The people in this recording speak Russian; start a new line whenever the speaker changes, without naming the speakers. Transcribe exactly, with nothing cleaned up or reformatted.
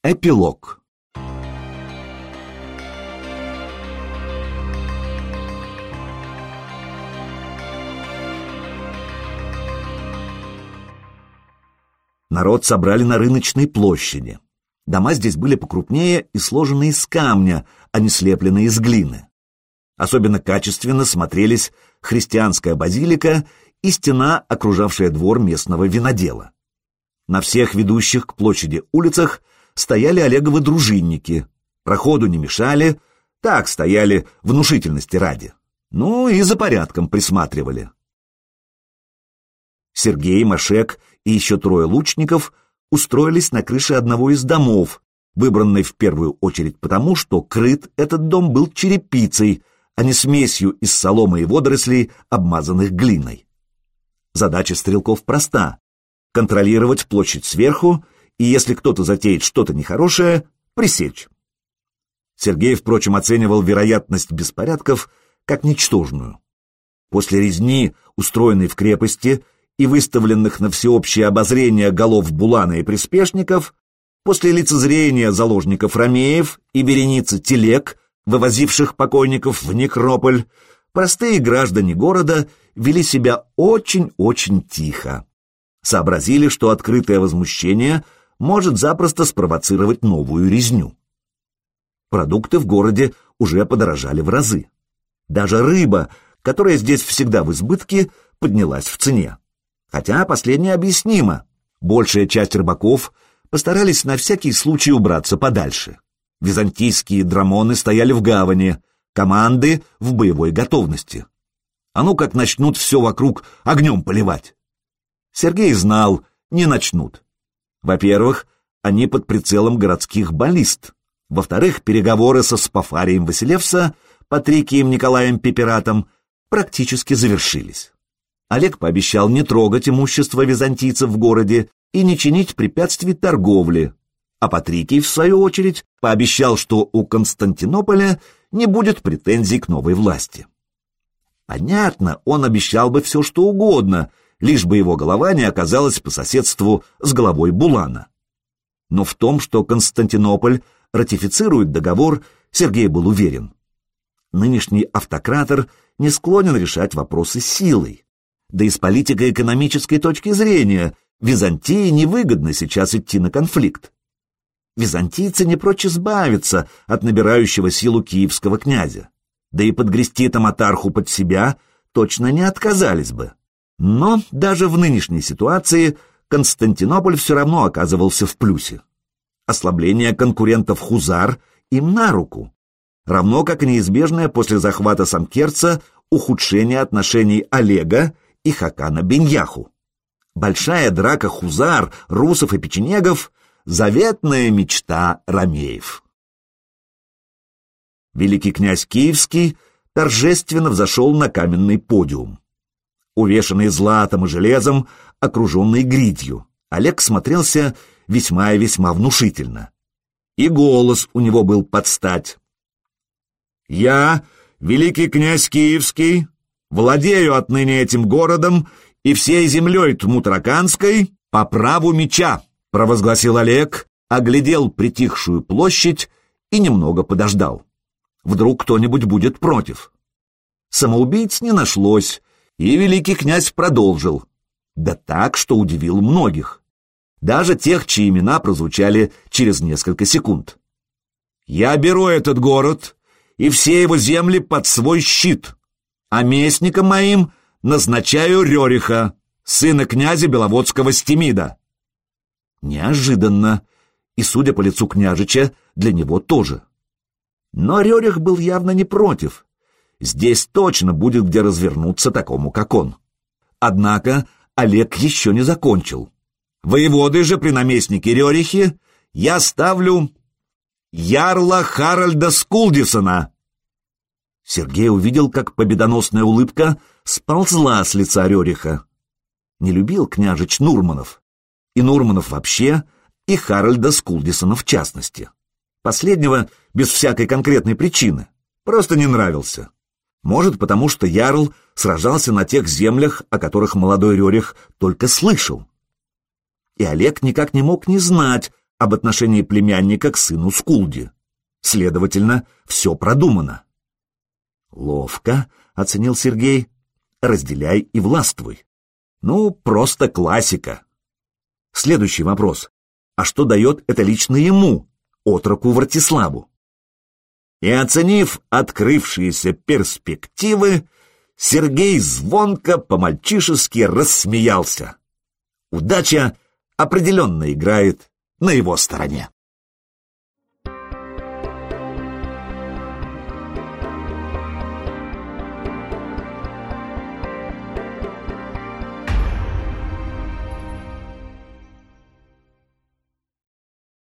Эпилог. Народ собрали на рыночной площади. Дома здесь были покрупнее и сложены из камня, а не слеплены из глины. Особенно качественно смотрелись христианская базилика и стена, окружавшая двор местного винодела. На всех ведущих к площади улицах стояли Олеговы дружинники. Проходу не мешали, так стояли внушительности ради. Ну и за порядком присматривали. Сергей, Машек и еще трое лучников устроились на крыше одного из домов, выбранной в первую очередь потому, что крыт этот дом был черепицей, а не смесью из соломы и водорослей, обмазанных глиной. Задача стрелков проста — контролировать площадь сверху, и если кто-то затеет что-то нехорошее, пресечь. Сергей, впрочем, оценивал вероятность беспорядков как ничтожную. После резни, устроенной в крепости, и выставленных на всеобщее обозрение голов Булана и приспешников, после лицезрения заложников ромеев и вереницы телег, вывозивших покойников в некрополь, простые граждане города вели себя очень-очень тихо. Сообразили, что открытое возмущение может запросто спровоцировать новую резню. Продукты в городе уже подорожали в разы. Даже рыба, которая здесь всегда в избытке, поднялась в цене. Хотя последнее объяснимо. Большая часть рыбаков постарались на всякий случай убраться подальше. Византийские драмоны стояли в гавани, команды в боевой готовности. А ну как начнут все вокруг огнем поливать. Сергей знал, не начнут. Во-первых, они под прицелом городских баллист. Во-вторых, переговоры со Спафарием Василевса, Патрикием Николаем Пиператом практически завершились. Олег пообещал не трогать имущество византийцев в городе и не чинить препятствий торговле, а Патрикий, в свою очередь, пообещал, что у Константинополя не будет претензий к новой власти. Понятно, он обещал бы все, что угодно, лишь бы его голова не оказалась по соседству с головой Булана. Но в том, что Константинополь ратифицирует договор, Сергей был уверен. Нынешний автократор не склонен решать вопросы силой. Да и с политико-экономической точки зрения Византии невыгодно сейчас идти на конфликт. Византийцы не прочь избавиться от набирающего силу киевского князя, да и подгрести Таматарху под себя точно не отказались бы. Но даже в нынешней ситуации Константинополь все равно оказывался в плюсе. Ослабление конкурентов хузар им на руку, равно как и неизбежное после захвата Самкерца ухудшение отношений Олега и Хакана Беньяху. Большая драка хузар, русов и печенегов — заветная мечта ромеев. Великий князь Киевский торжественно взошел на каменный подиум. Увешанный златом и железом, окруженный гридью, Олег смотрелся весьма и весьма внушительно. И голос у него был под стать. «Я, великий князь Киевский, владею отныне этим городом и всей землей Тмутараканской по праву меча», провозгласил Олег, оглядел притихшую площадь и немного подождал. Вдруг кто-нибудь будет против. Самоубийц не нашлось, и великий князь продолжил. Да так, что удивил многих. Даже тех, чьи имена прозвучали через несколько секунд. «Я беру этот город и все его земли под свой щит, а местником моим назначаю Рёриха, сына князя Беловодского Стемида». Неожиданно, и, судя по лицу княжича, для него тоже. Но Рёрих был явно не против. Здесь точно будет где развернуться такому, как он. Однако Олег еще не закончил. Воеводы же при наместнике Рёрихе я ставлю ярла Харальда Скулдисона. Сергей увидел, как победоносная улыбка сползла с лица Рёриха. Не любил княжич Нурманов. И Нурманов вообще, и Харальда Скулдисона в частности. Последнего без всякой конкретной причины. Просто не нравился. Может, потому что ярл сражался на тех землях, о которых молодой Рёрих только слышал. И Олег никак не мог не знать, об отношении племянника к сыну Скулди. Следовательно, все продумано. Ловко, оценил Сергей. Разделяй и властвуй. Ну, просто классика. Следующий вопрос. А что дает это лично ему, отроку Вартиславу? И, оценив открывшиеся перспективы, Сергей звонко по-мальчишески рассмеялся. Удача определенно играет на его стороне.